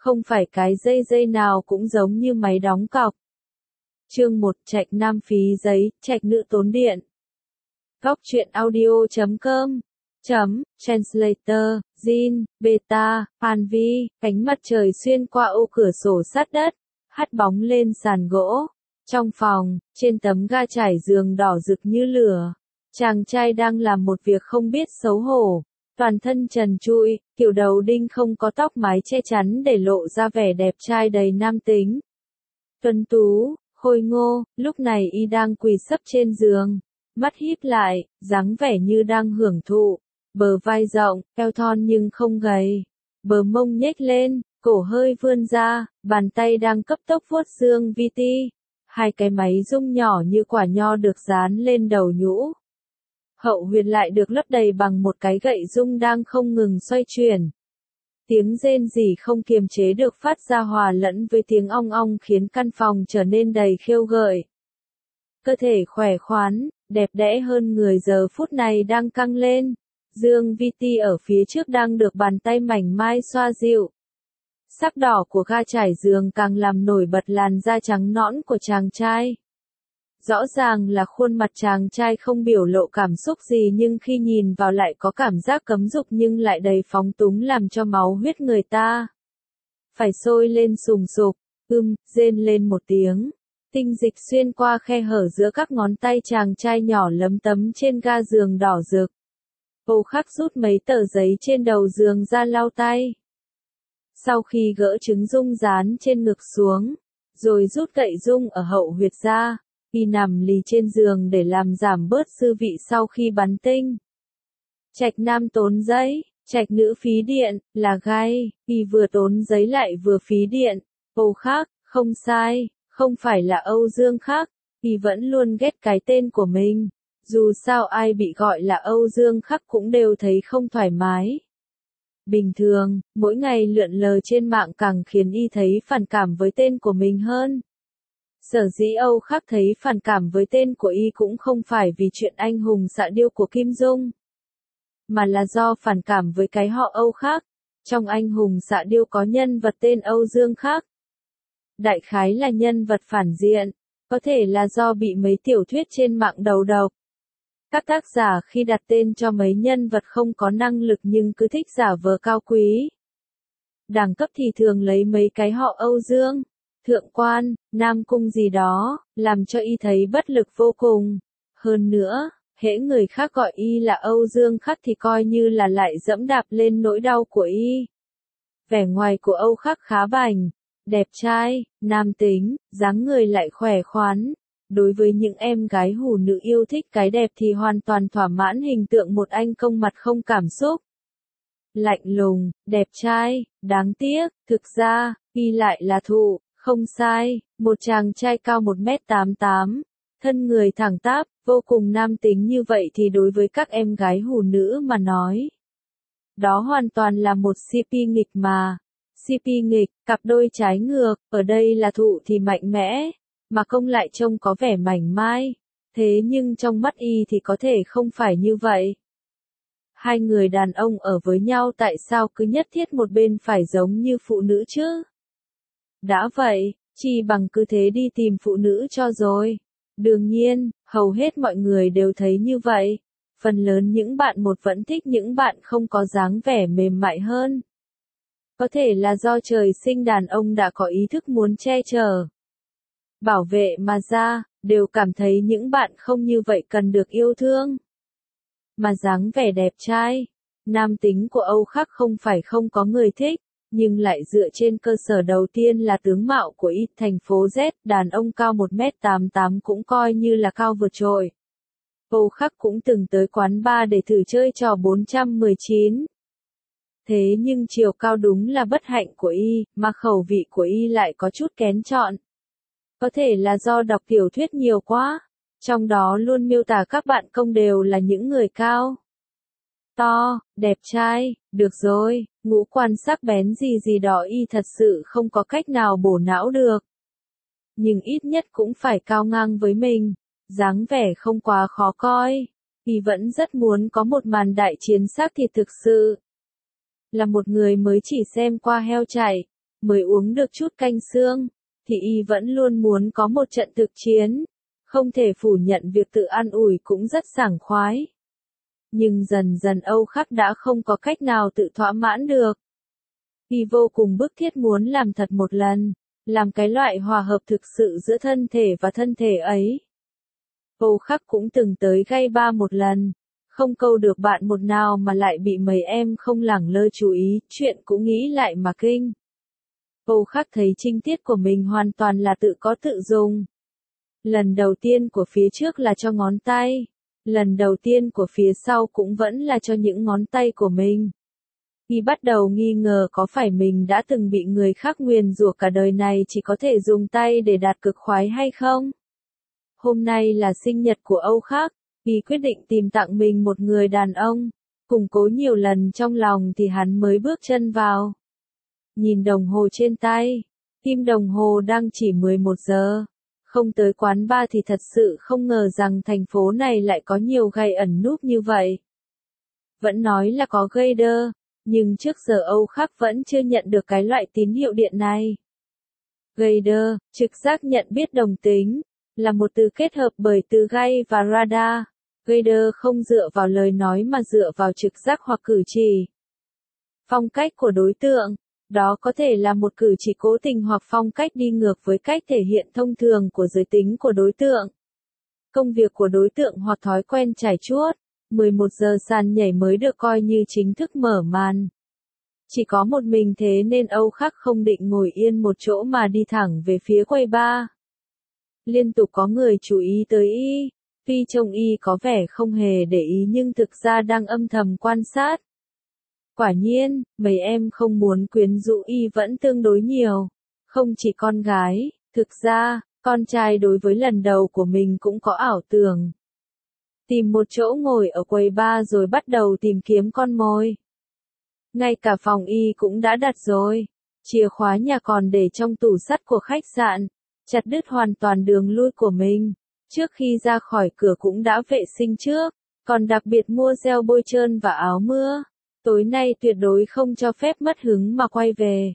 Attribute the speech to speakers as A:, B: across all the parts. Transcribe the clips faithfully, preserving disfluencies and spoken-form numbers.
A: không phải cái dây dây nào cũng giống như máy đóng cọc. Chương một Trạch nam phí giấy, trạch nữ tốn điện. Góc truyện audio chấm com chấm translator Jin Beta Panvi. Cánh mặt trời xuyên qua ô cửa sổ sát đất, hắt bóng lên sàn gỗ. Trong phòng, trên tấm ga trải giường đỏ rực như lửa, chàng trai đang làm một việc không biết xấu hổ. Toàn thân trần trụi, kiểu đầu đinh không có tóc mái che chắn để lộ ra vẻ đẹp trai đầy nam tính. Tuấn tú, khôi ngô, lúc này y đang quỳ sấp trên giường, mắt híp lại, dáng vẻ như đang hưởng thụ. Bờ vai rộng, eo thon nhưng không gầy, bờ mông nhếch lên, cổ hơi vươn ra, bàn tay đang cấp tốc vuốt xương vi ti. Hai cái máy rung nhỏ như quả nho được dán lên đầu nhũ. Hậu huyệt lại được lấp đầy bằng một cái gậy rung đang không ngừng xoay chuyển. Tiếng rên rỉ không kiềm chế được phát ra hòa lẫn với tiếng ong ong khiến căn phòng trở nên đầy khiêu gợi. Cơ thể khỏe khoắn, đẹp đẽ hơn người giờ phút này đang căng lên. Dương vi ti ở phía trước đang được bàn tay mảnh mai xoa dịu. Sắc đỏ của ga trải giường càng làm nổi bật làn da trắng nõn của chàng trai. Rõ ràng là khuôn mặt chàng trai không biểu lộ cảm xúc gì nhưng khi nhìn vào lại có cảm giác cấm dục nhưng lại đầy phóng túng làm cho máu huyết người ta phải sôi lên sùng sục. Ưm, rên lên một tiếng. Tinh dịch xuyên qua khe hở giữa các ngón tay chàng trai nhỏ lấm tấm trên ga giường đỏ rực. Âu Khắc rút mấy tờ giấy trên đầu giường ra lau tay. Sau khi gỡ trứng rung dán trên ngực xuống, rồi rút gậy rung ở hậu huyệt ra, y nằm lì trên giường để làm giảm bớt dư vị sau khi bắn tinh. Trạch nam tốn giấy, trạch nữ phí điện, là gai, y vừa tốn giấy lại vừa phí điện. Âu Khắc, không sai, không phải là Âu Dương Khắc, y vẫn luôn ghét cái tên của mình. Dù sao ai bị gọi là Âu Dương Khắc cũng đều thấy không thoải mái. Bình thường, mỗi ngày lượn lờ trên mạng càng khiến y thấy phản cảm với tên của mình hơn. Sở dĩ Âu Khắc thấy phản cảm với tên của y cũng không phải vì chuyện anh hùng xạ điêu của Kim Dung, mà là do phản cảm với cái họ Âu Khắc. Trong anh hùng xạ điêu có nhân vật tên Âu Dương Khắc. Đại khái là nhân vật phản diện, có thể là do bị mấy tiểu thuyết trên mạng đầu độc. Các tác giả khi đặt tên cho mấy nhân vật không có năng lực nhưng cứ thích giả vờ cao quý, đẳng cấp thì thường lấy mấy cái họ Âu Dương, Thượng Quan, Nam Cung gì đó, làm cho y thấy bất lực vô cùng. Hơn nữa, hễ người khác gọi y là Âu Dương Khắc thì coi như là lại dẫm đạp lên nỗi đau của y. Vẻ ngoài của Âu Khắc khá bảnh, đẹp trai, nam tính, dáng người lại khỏe khoắn. Đối với những em gái hủ nữ yêu thích cái đẹp thì hoàn toàn thỏa mãn hình tượng một anh công mặt không cảm xúc. Lạnh lùng, đẹp trai, đáng tiếc, thực ra, y lại là thụ, không sai, một chàng trai cao một mét tám mươi tám, thân người thẳng tắp, vô cùng nam tính như vậy thì đối với các em gái hủ nữ mà nói, đó hoàn toàn là một xê pê nghịch mà. xê pê nghịch, cặp đôi trái ngược, ở đây là thụ thì mạnh mẽ, mà công lại trông có vẻ mảnh mai. Thế nhưng trong mắt y thì có thể không phải như vậy. Hai người đàn ông ở với nhau tại sao cứ nhất thiết một bên phải giống như phụ nữ chứ? Đã vậy, chi bằng cứ thế đi tìm phụ nữ cho rồi. Đương nhiên, hầu hết mọi người đều thấy như vậy. Phần lớn những bạn một vẫn thích những bạn không có dáng vẻ mềm mại hơn. Có thể là do trời sinh đàn ông đã có ý thức muốn che chở, bảo vệ mà ra, đều cảm thấy những bạn không như vậy cần được yêu thương. Mà dáng vẻ đẹp trai, nam tính của Âu Khắc không phải không có người thích, nhưng lại dựa trên cơ sở đầu tiên là tướng mạo của y. Thành phố Z, đàn ông cao một mét tám mươi tám cũng coi như là cao vượt trội. Âu Khắc cũng từng tới quán bar để thử chơi trò bốn trăm mười chín. Thế nhưng chiều cao đúng là bất hạnh của y, mà khẩu vị của y lại có chút kén chọn. Có thể là do đọc tiểu thuyết nhiều quá, trong đó luôn miêu tả các bạn công đều là những người cao, to, đẹp trai. Được rồi, ngũ quan sắc bén gì gì đó y thật sự không có cách nào bổ não được. Nhưng ít nhất cũng phải cao ngang với mình, dáng vẻ không quá khó coi. Y vẫn rất muốn có một màn đại chiến xác thịt thực sự. Là một người mới chỉ xem qua heo chạy, mới uống được chút canh xương, thì y vẫn luôn muốn có một trận thực chiến. Không thể phủ nhận việc tự an ủi cũng rất sảng khoái. Nhưng dần dần Âu Khắc đã không có cách nào tự thỏa mãn được. Y vô cùng bức thiết muốn làm thật một lần, làm cái loại hòa hợp thực sự giữa thân thể và thân thể ấy. Âu Khắc cũng từng tới gay ba một lần, không câu được bạn một nào mà lại bị mấy em không lẳng lơ chú ý, chuyện cũng nghĩ lại mà kinh. Âu Khắc thấy trinh tiết của mình hoàn toàn là tự có tự dùng. Lần đầu tiên của phía trước là cho ngón tay, lần đầu tiên của phía sau cũng vẫn là cho những ngón tay của mình. Y bắt đầu nghi ngờ có phải mình đã từng bị người khác nguyền rủa cả đời này chỉ có thể dùng tay để đạt cực khoái hay không? Hôm nay là sinh nhật của Âu Khắc, Y quyết định tìm tặng mình một người đàn ông. Củng cố nhiều lần trong lòng thì hắn mới bước chân vào. Nhìn đồng hồ trên tay, tim đồng hồ đang chỉ mười một giờ. Không tới quán bar thì thật sự không ngờ rằng thành phố này lại có nhiều gay ẩn núp như vậy. Vẫn nói là có gaydar, nhưng trước giờ Âu Khắc vẫn chưa nhận được cái loại tín hiệu điện này. Gaydar, trực giác nhận biết đồng tính, là một từ kết hợp bởi từ gay và radar. Gaydar không dựa vào lời nói mà dựa vào trực giác hoặc cử chỉ. Phong cách của đối tượng, đó có thể là một cử chỉ cố tình hoặc phong cách đi ngược với cách thể hiện thông thường của giới tính của đối tượng. Công việc của đối tượng hoặc thói quen trải chuốt. mười một giờ sàn nhảy mới được coi như chính thức mở màn. Chỉ có một mình thế nên Âu Khắc không định ngồi yên một chỗ mà đi thẳng về phía quầy bar. Liên tục có người chú ý tới y, tuy trông y có vẻ không hề để ý nhưng thực ra đang âm thầm quan sát. Quả nhiên, mấy em không muốn quyến rũ y vẫn tương đối nhiều. Không chỉ con gái, thực ra, con trai đối với lần đầu của mình cũng có ảo tưởng. Tìm một chỗ ngồi ở quầy bar rồi bắt đầu tìm kiếm con mồi. Ngay cả phòng y cũng đã đặt rồi. Chìa khóa nhà còn để trong tủ sắt của khách sạn. Chặt đứt hoàn toàn đường lui của mình. Trước khi ra khỏi cửa cũng đã vệ sinh trước. Còn đặc biệt mua gel bôi trơn và áo mưa. Tối nay tuyệt đối không cho phép mất hứng mà quay về.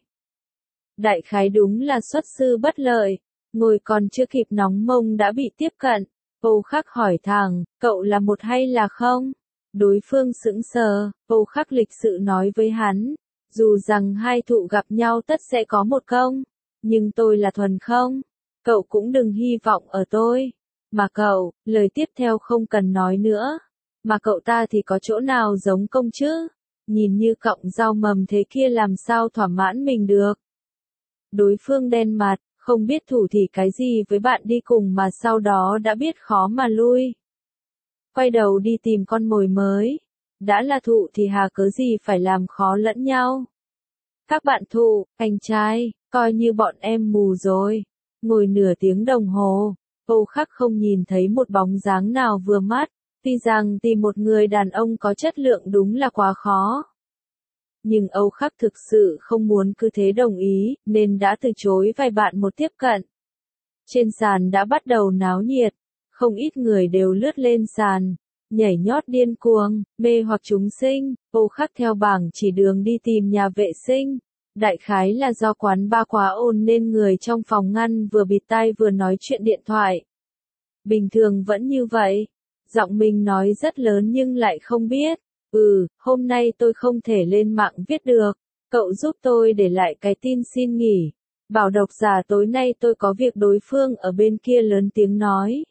A: Đại khái đúng là xuất sư bất lợi. Ngồi còn chưa kịp nóng mông đã bị tiếp cận. Âu Khắc hỏi thẳng, cậu là một hay là không? Đối phương sững sờ, Âu Khắc lịch sự nói với hắn, dù rằng hai thụ gặp nhau tất sẽ có một công, nhưng tôi là thuần không. Cậu cũng đừng hy vọng ở tôi. Mà cậu, lời tiếp theo không cần nói nữa. Mà cậu ta thì có chỗ nào giống công chứ? Nhìn như cọng rau mầm thế kia làm sao thỏa mãn mình được? Đối phương đen mặt. Không biết thủ thì cái gì với bạn đi cùng mà sau đó đã biết khó mà lui. Quay đầu đi tìm con mồi mới. Đã là thụ thì hà cớ gì phải làm khó lẫn nhau. Các bạn thụ, anh trai, coi như bọn em mù rồi. Ngồi nửa tiếng đồng hồ, Âu Khắc không nhìn thấy một bóng dáng nào vừa mắt. Tuy rằng tìm một người đàn ông có chất lượng đúng là quá khó. Nhưng Âu Khắc thực sự không muốn cứ thế đồng ý, nên đã từ chối vài bạn một tiếp cận. Trên sàn đã bắt đầu náo nhiệt, không ít người đều lướt lên sàn, nhảy nhót điên cuồng, mê hoặc chúng sinh. Âu Khắc theo bảng chỉ đường đi tìm nhà vệ sinh. Đại khái là do quán bar quá ồn nên người trong phòng ngăn vừa bịt tai vừa nói chuyện điện thoại. Bình thường vẫn như vậy, giọng mình nói rất lớn nhưng lại không biết. Ừ, hôm nay tôi không thể lên mạng viết được. Cậu giúp tôi để lại cái tin xin nghỉ. Bảo độc giả tối nay tôi có việc. Đối phương ở bên kia lớn tiếng nói.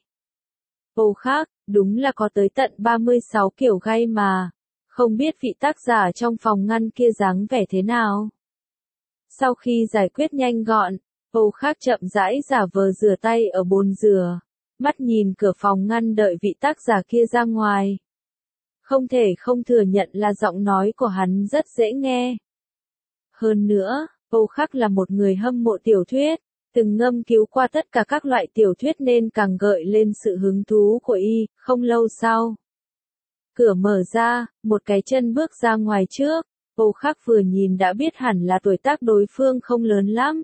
A: Âu Khắc, đúng là có tới tận ba mươi sáu kiểu gay mà. Không biết vị tác giả trong phòng ngăn kia dáng vẻ thế nào. Sau khi giải quyết nhanh gọn, Âu Khắc chậm rãi giả vờ rửa tay ở bồn rửa. Mắt nhìn cửa phòng ngăn đợi vị tác giả kia ra ngoài. Không thể không thừa nhận là giọng nói của hắn rất dễ nghe. Hơn nữa, Âu Khắc là một người hâm mộ tiểu thuyết, từng ngâm cứu qua tất cả các loại tiểu thuyết nên càng gợi lên sự hứng thú của y. Không lâu sau, cửa mở ra, một cái chân bước ra ngoài trước. Âu Khắc vừa nhìn đã biết hẳn là tuổi tác đối phương không lớn lắm.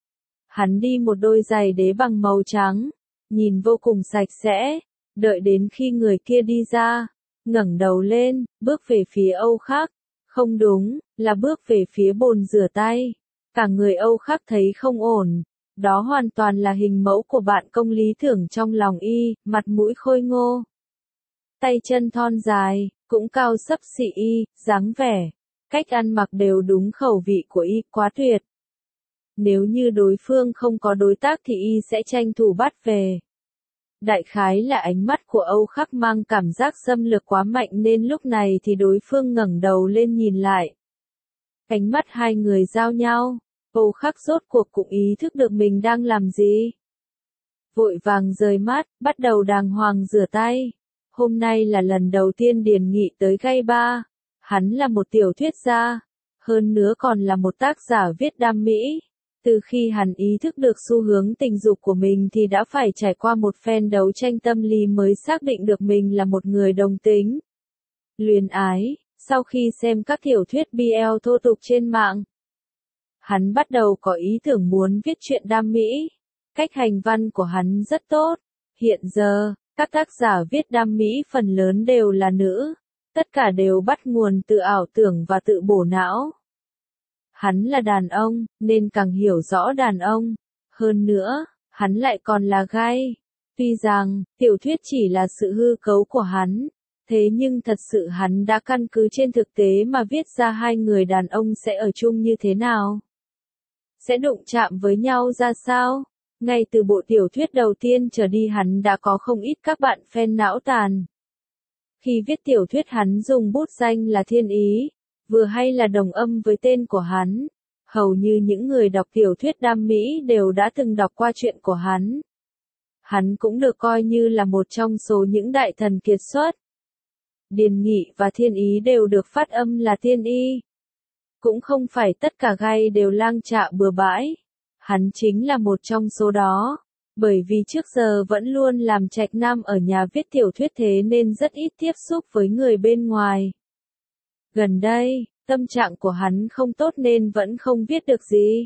A: Hắn đi một đôi giày đế bằng màu trắng, nhìn vô cùng sạch sẽ. Đợi đến khi người kia đi ra, ngẩng đầu lên, bước về phía Âu Khắc. Không đúng, là bước về phía bồn rửa tay. Cả người Âu Khắc thấy không ổn, đó hoàn toàn là hình mẫu của bạn công lý tưởng trong lòng y, mặt mũi khôi ngô. Tay chân thon dài, cũng cao xấp xị y, dáng vẻ, cách ăn mặc đều đúng khẩu vị của y, quá tuyệt. Nếu như đối phương không có đối tác thì y sẽ tranh thủ bắt về. Đại khái là ánh mắt của Âu Khắc mang cảm giác xâm lược quá mạnh nên lúc này thì đối phương ngẩng đầu lên nhìn lại. Ánh mắt hai người giao nhau, Âu Khắc rốt cuộc cũng ý thức được mình đang làm gì. Vội vàng rời mắt, bắt đầu đàng hoàng rửa tay. Hôm nay là lần đầu tiên Điền Nghị tới Gai Ba. Hắn là một tiểu thuyết gia, hơn nữa còn là một tác giả viết đam mỹ. Từ khi hắn ý thức được xu hướng tình dục của mình thì đã phải trải qua một phen đấu tranh tâm lý mới xác định được mình là một người đồng tính. Luyến ái, sau khi xem các tiểu thuyết bê lờ thô tục trên mạng, hắn bắt đầu có ý tưởng muốn viết truyện đam mỹ. Cách hành văn của hắn rất tốt. Hiện giờ, các tác giả viết đam mỹ phần lớn đều là nữ. Tất cả đều bắt nguồn từ ảo tưởng và tự bổ não. Hắn là đàn ông, nên càng hiểu rõ đàn ông. Hơn nữa, hắn lại còn là gay. Tuy rằng, tiểu thuyết chỉ là sự hư cấu của hắn, thế nhưng thật sự hắn đã căn cứ trên thực tế mà viết ra hai người đàn ông sẽ ở chung như thế nào. Sẽ đụng chạm với nhau ra sao? Ngay từ bộ tiểu thuyết đầu tiên trở đi hắn đã có không ít các bạn fan não tàn. Khi viết tiểu thuyết hắn dùng bút danh là Thiên Ý, vừa hay là đồng âm với tên của hắn. Hầu như những người đọc tiểu thuyết đam mỹ đều đã từng đọc qua chuyện của hắn. Hắn cũng được coi như là một trong số những đại thần kiệt xuất. Điền Nghị và Thiên Ý đều được phát âm là Thiên Y. Cũng không phải tất cả gay đều lang trạ bừa bãi. Hắn chính là một trong số đó. Bởi vì trước giờ vẫn luôn làm trạch nam ở nhà viết tiểu thuyết thế nên rất ít tiếp xúc với người bên ngoài. Gần đây, tâm trạng của hắn không tốt nên vẫn không viết được gì.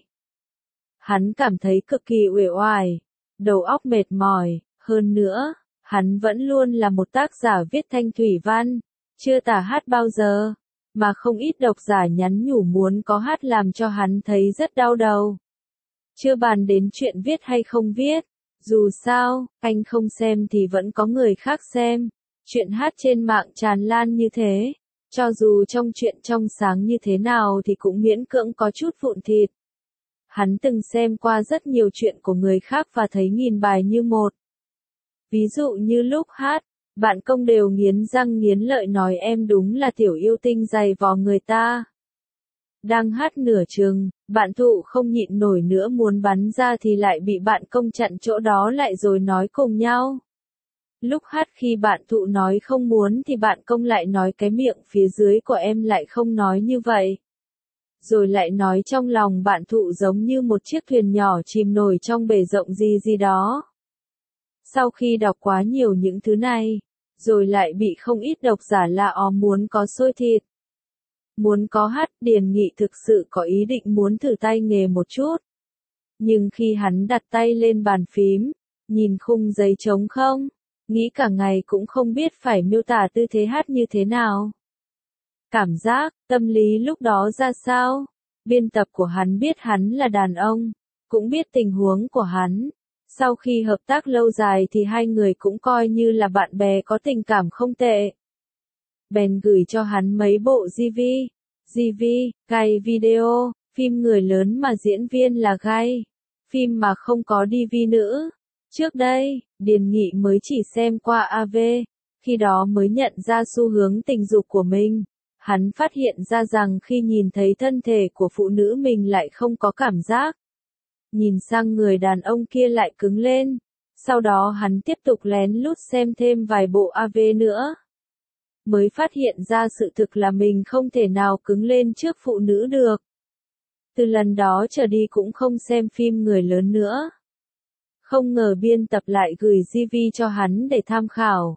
A: Hắn cảm thấy cực kỳ uể oải, đầu óc mệt mỏi, hơn nữa, hắn vẫn luôn là một tác giả viết thanh thủy văn, chưa tả hát bao giờ, mà không ít độc giả nhắn nhủ muốn có hát làm cho hắn thấy rất đau đầu. Chưa bàn đến chuyện viết hay không viết, dù sao, anh không xem thì vẫn có người khác xem, chuyện hát trên mạng tràn lan như thế. Cho dù trong chuyện trong sáng như thế nào thì cũng miễn cưỡng có chút vụn thịt. Hắn từng xem qua rất nhiều chuyện của người khác và thấy nghìn bài như một. Ví dụ như lúc hát, bạn công đều nghiến răng nghiến lợi nói em đúng là tiểu yêu tinh dày vò người ta. Đang hát nửa chừng, bạn thụ không nhịn nổi nữa muốn bắn ra thì lại bị bạn công chặn chỗ đó lại rồi nói cùng nhau. Lúc hát khi bạn thụ nói không muốn thì bạn công lại nói cái miệng phía dưới của em lại không nói như vậy. Rồi lại nói trong lòng bạn thụ giống như một chiếc thuyền nhỏ chìm nổi trong bể rộng gì gì đó. Sau khi đọc quá nhiều những thứ này, rồi lại bị không ít độc giả la ó muốn có xôi thịt. Muốn có hát, Điền Nghị thực sự có ý định muốn thử tay nghề một chút. Nhưng khi hắn đặt tay lên bàn phím, nhìn khung giấy trống không, nghĩ cả ngày cũng không biết phải miêu tả tư thế hát như thế nào. Cảm giác, tâm lý lúc đó ra sao? Biên tập của hắn biết hắn là đàn ông, cũng biết tình huống của hắn. Sau khi hợp tác lâu dài thì hai người cũng coi như là bạn bè có tình cảm không tệ. Bèn gửi cho hắn mấy bộ giê vê, giê vê, gay video, phim người lớn mà diễn viên là gay, phim mà không có đê vê nữ. Trước đây, Điền Nghị mới chỉ xem qua a vê, khi đó mới nhận ra xu hướng tình dục của mình. Hắn phát hiện ra rằng khi nhìn thấy thân thể của phụ nữ mình lại không có cảm giác. Nhìn sang người đàn ông kia lại cứng lên. Sau đó hắn tiếp tục lén lút xem thêm vài bộ a vê nữa. Mới phát hiện ra sự thực là mình không thể nào cứng lên trước phụ nữ được. Từ lần đó trở đi cũng không xem phim người lớn nữa. Không ngờ biên tập lại gửi giê vê cho hắn để tham khảo.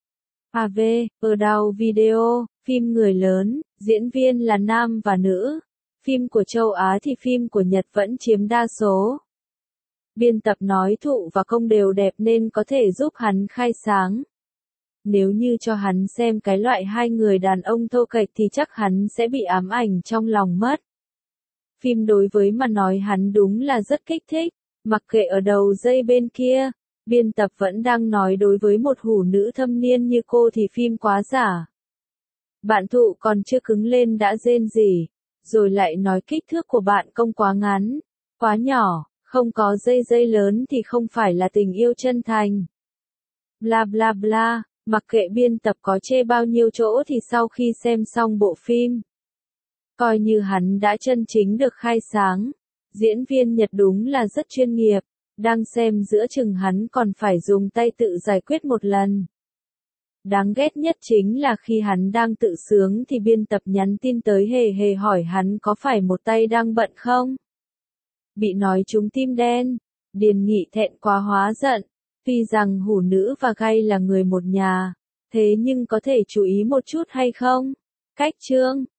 A: a vê, ở đầu video, phim người lớn, diễn viên là nam và nữ. Phim của châu Á thì phim của Nhật vẫn chiếm đa số. Biên tập nói thụ và công đều đẹp nên có thể giúp hắn khai sáng. Nếu như cho hắn xem cái loại hai người đàn ông thô kệch thì chắc hắn sẽ bị ám ảnh trong lòng mất. Phim đối với mà nói hắn đúng là rất kích thích, mặc kệ ở đầu dây bên kia, biên tập vẫn đang nói đối với một hủ nữ thâm niên như cô thì phim quá giả. Bạn thụ còn chưa cứng lên đã rên rỉ, rồi lại nói kích thước của bạn công quá ngắn, quá nhỏ, không có dây dây lớn thì không phải là tình yêu chân thành. Bla bla bla, mặc kệ biên tập có chê bao nhiêu chỗ thì sau khi xem xong bộ phim, coi như hắn đã chân chính được khai sáng. Diễn viên Nhật đúng là rất chuyên nghiệp, đang xem giữa chừng hắn còn phải dùng tay tự giải quyết một lần. Đáng ghét nhất chính là khi hắn đang tự sướng thì biên tập nhắn tin tới hề hề hỏi hắn có phải một tay đang bận không? Bị nói trúng tim đen, Điền Nghị thẹn quá hóa giận, tuy rằng hủ nữ và gay là người một nhà, thế nhưng có thể chú ý một chút hay không? Cách chương